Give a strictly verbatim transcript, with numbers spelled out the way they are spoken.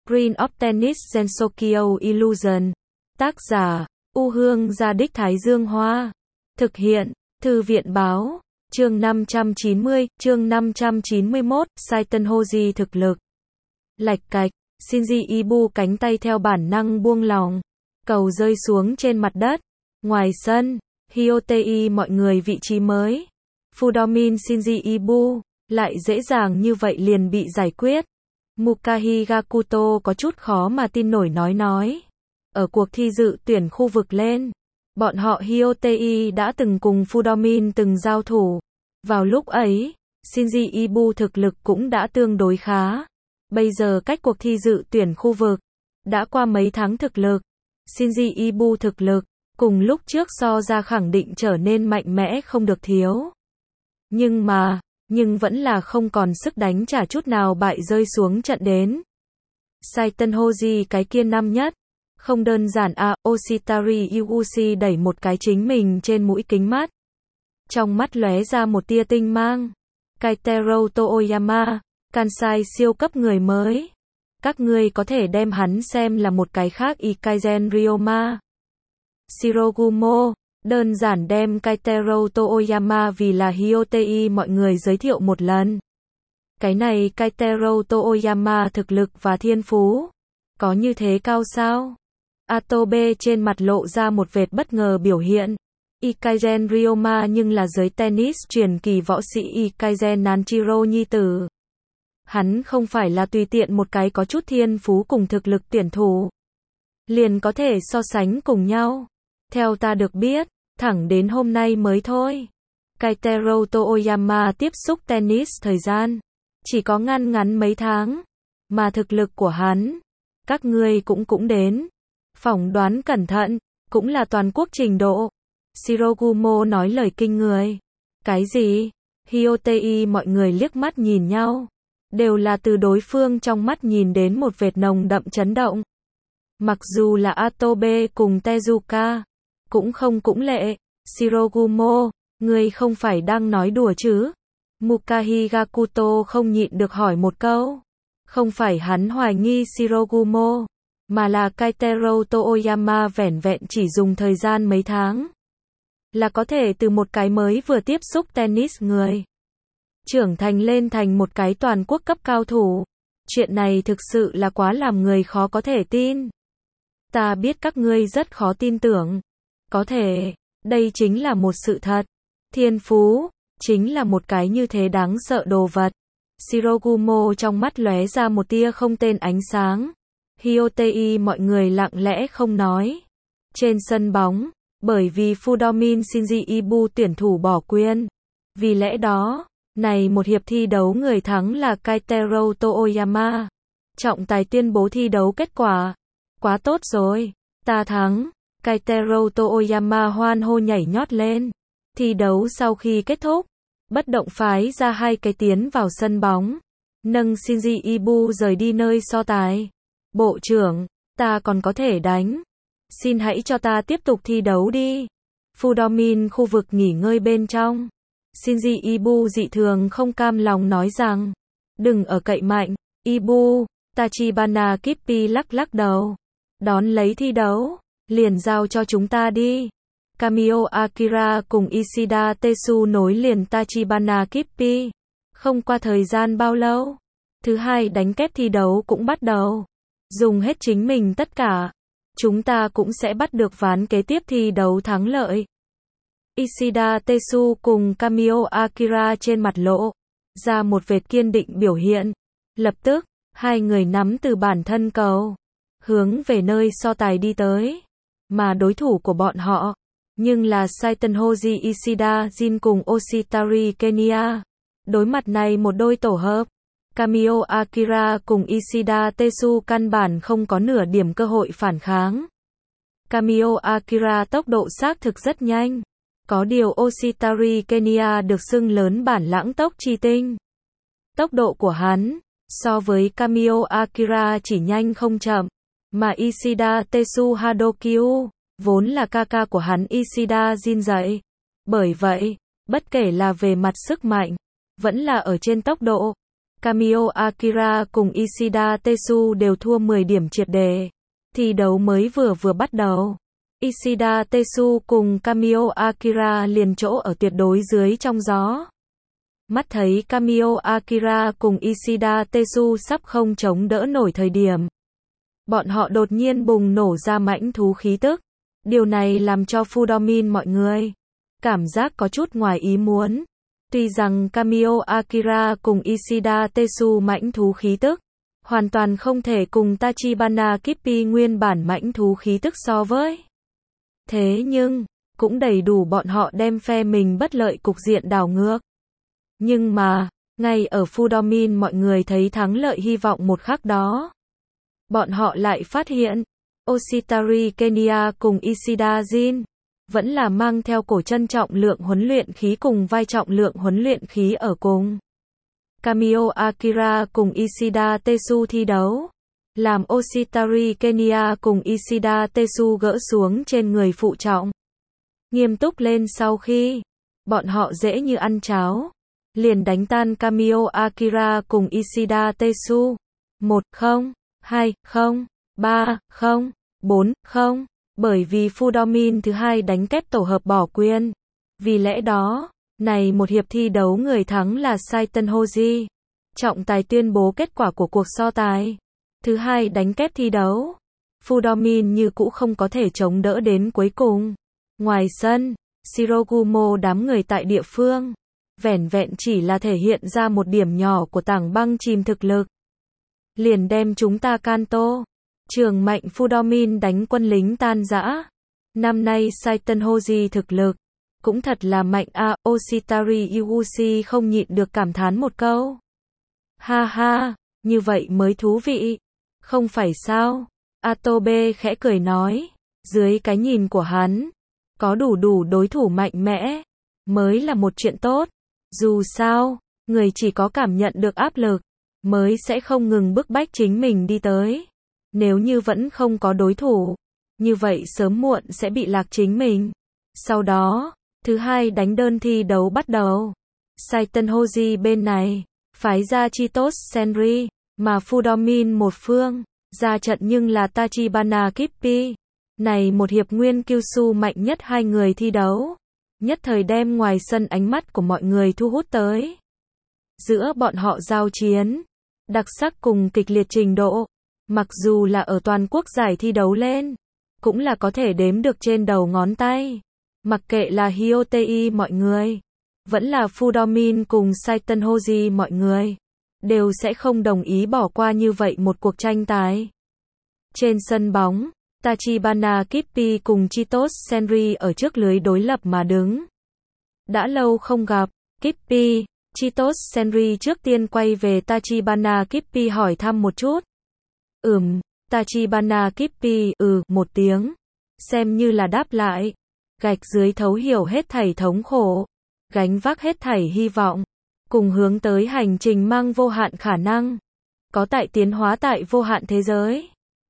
Green of Tennis Gensokyo Illusion. Tác giả, U Hương Gia Đích Thái Dương Hoa. Thực hiện, Thư viện Báo. Chương năm trăm chín mươi, chương năm trăm chín mươi mốt, Saiten Hoji thực lực. Lạch cạch, Shinji Ibu cánh tay theo bản năng buông lỏng. Cầu rơi xuống trên mặt đất. Ngoài sân, Hyotei mọi người vị trí mới. Fudomin Shinji Ibu, lại dễ dàng như vậy liền bị giải quyết. Mukahi Gakuto có chút khó mà tin nổi nói nói. Ở cuộc thi dự tuyển khu vực lên, bọn họ Hyotei đã từng cùng Fudomin từng giao thủ. Vào lúc ấy, Shinji Ibu thực lực cũng đã tương đối khá. Bây giờ cách cuộc thi dự tuyển khu vực, đã qua mấy tháng thực lực. Shinji Ibu thực lực, cùng lúc trước so ra khẳng định trở nên mạnh mẽ không được thiếu. Nhưng mà, nhưng vẫn là không còn sức đánh trả chút nào bại rơi xuống trận đến. Saiten Hoji cái kia năm nhất. Không đơn giản à, Oshitari Yuguchi đẩy một cái chính mình trên mũi kính mắt. Trong mắt lóe ra một tia tinh mang. Kaitaro Toyama, Kansai siêu cấp người mới. Các ngươi có thể đem hắn xem là một cái khác Ikaizen Ryoma. Shirogumo, đơn giản đem Kaitaro Toyama vì là Hyotei mọi người giới thiệu một lần. Cái này Kaitaro Toyama thực lực và thiên phú, có như thế cao sao? Atobe trên mặt lộ ra một vệt bất ngờ biểu hiện. Ikaizen Ryoma nhưng là giới tennis truyền kỳ võ sĩ Ikaizen Nanjiro nhi tử. Hắn không phải là tùy tiện một cái có chút thiên phú cùng thực lực tuyển thủ liền có thể so sánh cùng nhau. Theo ta được biết, thẳng đến hôm nay mới thôi. Kaitaro Toyama tiếp xúc tennis thời gian chỉ có ngăn ngắn mấy tháng, mà thực lực của hắn, các ngươi cũng cũng đến. Phỏng đoán cẩn thận, cũng là toàn quốc trình độ. Shirogumo nói lời kinh người. Cái gì? Hyotei mọi người liếc mắt nhìn nhau. Đều là từ đối phương trong mắt nhìn đến một vệt nồng đậm chấn động. Mặc dù là Atobe cùng Tezuka, cũng không cũng lệ. Shirogumo, ngươi không phải đang nói đùa chứ? Mukahi Gakuto không nhịn được hỏi một câu. Không phải hắn hoài nghi Shirogumo, mà là Kaitaro Toyama vẻn vẹn chỉ dùng thời gian mấy tháng, là có thể từ một cái mới vừa tiếp xúc tennis người, trưởng thành lên thành một cái toàn quốc cấp cao thủ. Chuyện này thực sự là quá làm người khó có thể tin. Ta biết các ngươi rất khó tin tưởng. Có thể, đây chính là một sự thật. Thiên phú, chính là một cái như thế đáng sợ đồ vật. Shirogumo trong mắt lóe ra một tia không tên ánh sáng. Hyotei mọi người lặng lẽ không nói. Trên sân bóng, bởi vì Fudomin Shinji Ibu tuyển thủ bỏ quyền. Vì lẽ đó, này một hiệp thi đấu người thắng là Kaitaro Toyama. Trọng tài tuyên bố thi đấu kết quả. Quá tốt rồi, ta thắng. Kaitaro Toyama hoan hô nhảy nhót lên. Thi đấu sau khi kết thúc, bất động phái ra hai cái tiến vào sân bóng, nâng Shinji Ibu rời đi nơi so tài. Bộ trưởng, ta còn có thể đánh. Xin hãy cho ta tiếp tục thi đấu đi. Fudomin khu vực nghỉ ngơi bên trong. Shinji Ibu dị thường không cam lòng nói rằng, đừng ở cậy mạnh, Ibu. Tachibana Kippi lắc lắc đầu. Đón lấy thi đấu, liền giao cho chúng ta đi. Kamio Akira cùng Ishida Tetsu nối liền Tachibana Kippi. Không qua thời gian bao lâu, thứ hai đánh kép thi đấu cũng bắt đầu. Dùng hết chính mình tất cả, chúng ta cũng sẽ bắt được ván kế tiếp thi đấu thắng lợi. Ishida Tetsu cùng Kamio Akira trên mặt lộ ra một vệt kiên định biểu hiện. Lập tức, hai người nắm từ bản thân cầu, hướng về nơi so tài đi tới. Mà đối thủ của bọn họ, nhưng là Saiten Hoji Ishida Jin cùng Oshitari Kenya. Đối mặt này một đôi tổ hợp, Kamio Akira cùng Ishida Tetsu căn bản không có nửa điểm cơ hội phản kháng. Kamio Akira tốc độ xác thực rất nhanh. Có điều Oshitari Kenya được xưng lớn bản lãng tốc chi tinh. Tốc độ của hắn, so với Kamio Akira chỉ nhanh không chậm. Mà Ishida Tetsu Hadokyu, vốn là ca ca của hắn Ishida Jin dạy. Bởi vậy, bất kể là về mặt sức mạnh, vẫn là ở trên tốc độ, Kamio Akira cùng Ishida Tetsu đều thua mười điểm triệt để. Thi đấu mới vừa vừa bắt đầu. Ishida Tetsu cùng Kamio Akira liền chỗ ở tuyệt đối dưới trong gió. Mắt thấy Kamio Akira cùng Ishida Tetsu sắp không chống đỡ nổi thời điểm. Bọn họ đột nhiên bùng nổ ra mãnh thú khí tức. Điều này làm cho Fudomin mọi người cảm giác có chút ngoài ý muốn. Tuy rằng Kamio Akira cùng Ishida Tetsu mãnh thú khí tức hoàn toàn không thể cùng Tachibana Kippi nguyên bản mãnh thú khí tức so với. Thế nhưng, cũng đầy đủ bọn họ đem phe mình bất lợi cục diện đảo ngược. Nhưng mà, ngay ở Fudomin mọi người thấy thắng lợi hy vọng một khắc đó. Bọn họ lại phát hiện, Oshitari Kenya cùng Ishida Jin vẫn là mang theo cổ chân trọng lượng huấn luyện khí cùng vai trọng lượng huấn luyện khí ở cùng. Kamio Akira cùng Ishida Tetsu thi đấu, làm Oshitari Kenya cùng Ishida Tetsu gỡ xuống trên người phụ trọng. Nghiêm túc lên sau khi, bọn họ dễ như ăn cháo, liền đánh tan Kamio Akira cùng Ishida Tetsu. một không, hai không, ba không, bốn không. Bởi vì Fudomin thứ hai đánh kép tổ hợp bỏ quyền. Vì lẽ đó, này một hiệp thi đấu người thắng là Saiten Hoji. Trọng tài tuyên bố kết quả của cuộc so tài. Thứ hai đánh kép thi đấu. Fudomin như cũ không có thể chống đỡ đến cuối cùng. Ngoài sân, Shirogumo đám người tại địa phương. Vẻn vẹn chỉ là thể hiện ra một điểm nhỏ của tảng băng chìm thực lực. Liền đem chúng ta Kanto. Trường mạnh Fudomin đánh quân lính tan rã. Năm nay Saiten Hoji thực lực cũng thật là mạnh a. Oshitari Yuguchi không nhịn được cảm thán một câu. Ha ha, như vậy mới thú vị. Không phải sao? Atobe khẽ cười nói. Dưới cái nhìn của hắn, có đủ đủ đối thủ mạnh mẽ mới là một chuyện tốt. Dù sao, người chỉ có cảm nhận được áp lực mới sẽ không ngừng bức bách chính mình đi tới. Nếu như vẫn không có đối thủ, như vậy sớm muộn sẽ bị lạc chính mình. Sau đó, thứ hai đánh đơn thi đấu bắt đầu. Saiten Hoji bên này, phái ra Chitos Senri, mà Fudomin một phương, ra trận nhưng là Tachibana Kippi. Này một hiệp nguyên Kyushu mạnh nhất hai người thi đấu. Nhất thời đem ngoài sân ánh mắt của mọi người thu hút tới. Giữa bọn họ giao chiến, đặc sắc cùng kịch liệt trình độ. Mặc dù là ở toàn quốc giải thi đấu lên, cũng là có thể đếm được trên đầu ngón tay. Mặc kệ là Hyotei mọi người, vẫn là Fudomin cùng Saiten Hoji mọi người, đều sẽ không đồng ý bỏ qua như vậy một cuộc tranh tài. Trên sân bóng, Tachibana Kippi cùng Chitos Senri ở trước lưới đối lập mà đứng. Đã lâu không gặp, Kippi, Chitos Senri trước tiên quay về Tachibana Kippi hỏi thăm một chút. Ừm, Tachibana Kippi, ừ, một tiếng. Xem như là đáp lại. Gạch dưới thấu hiểu hết thảy thống khổ. Gánh vác hết thảy hy vọng. Cùng hướng tới hành trình mang vô hạn khả năng. Có tại tiến hóa tại vô hạn thế giới.